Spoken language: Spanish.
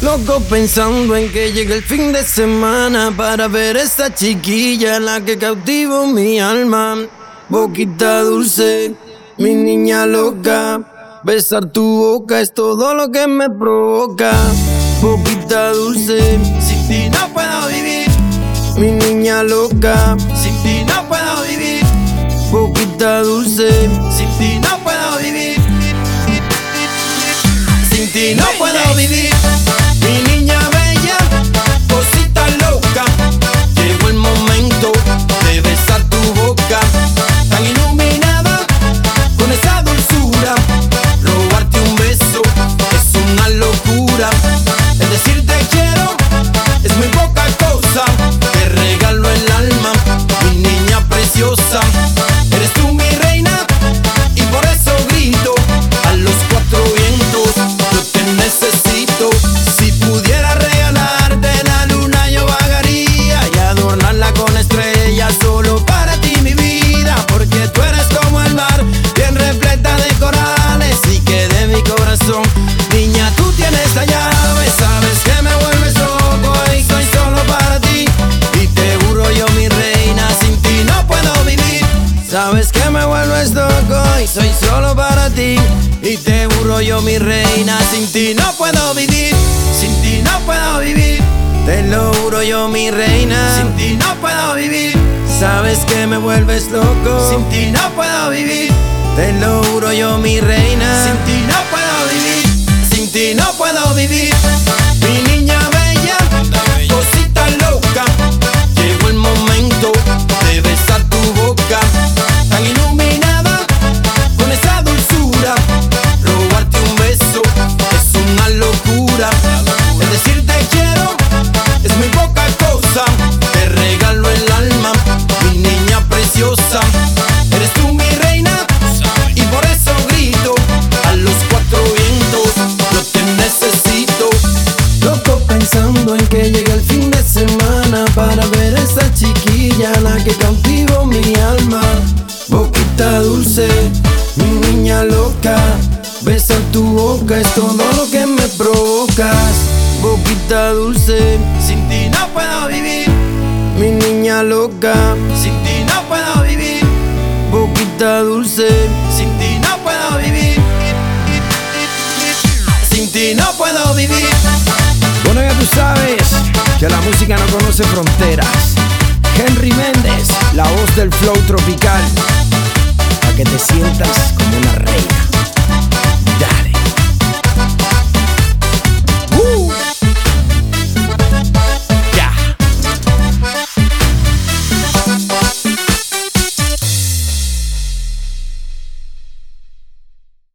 Loco pensando en que llegue el fin de semana para ver esta chiquilla, la que cautivó mi alma. Boquita dulce, mi niña loca, besar tu boca es todo lo que me provoca. Boquita dulce, sin ti no puedo vivir. Mi niña loca, sin ti no puedo vivir. Boquita dulce, sin ti no puedo vivir. Sin ti no puedo vivir. Mi niña bella, cosita loca, llegó el momento de besar tu boca, tan iluminada con esa dulzura. Robarte un beso es una locura. El decir te quiero es muy poca cosa. Te regalo el alma, mi niña preciosa. Eres tú mi reina y por eso grito a los cuatro vientos: yo te necesito. Si pudiera regalarte la luna yo vagaría y adornarla con estrellas solo para ti, mi vida. Porque tú eres como el mar, bien repleta de corales, y que de mi corazón, niña, tú tienes la llave. Sabes que me vuelves loco y soy solo para ti, y te juro yo, mi reina, sin ti no puedo vivir. Sabes que me vuelves loco y soy solo para ti, y te juro yo, mi reina, sin ti no puedo vivir. Sin ti no puedo vivir. Te lo juro yo, mi reina, sin ti no puedo vivir. Sabes que me vuelves loco, sin ti no puedo vivir. Te lo juro yo, mi reina, sin ti no puedo vivir. Sin ti no puedo vivir. Mi niña bella, cosita loca, llegó el momento de besar tu boca, tan iluminada con esa dulzura. Robarte un beso es una locura. El decir te quiero es muy poca cosa. Te regalo el alma, mi niña preciosa. Eres tú mi reina y por eso grito a los cuatro vientos: yo te necesito. Loco pensando en que llegue el fin de semana para ver a esta chiquilla, la que cautivó mi alma. Boquita dulce, mi niña loca, besar tu boca es todo lo que me provocas. Boquita dulce, sin ti no puedo vivir. Mi niña loca, sin ti no puedo vivir. Boquita dulce, sin ti no puedo vivir. Sin ti no puedo vivir. Bueno, ya tú sabes que la música no conoce fronteras. Henry Méndez, la voz del flow tropical, para que te sientas como una reina.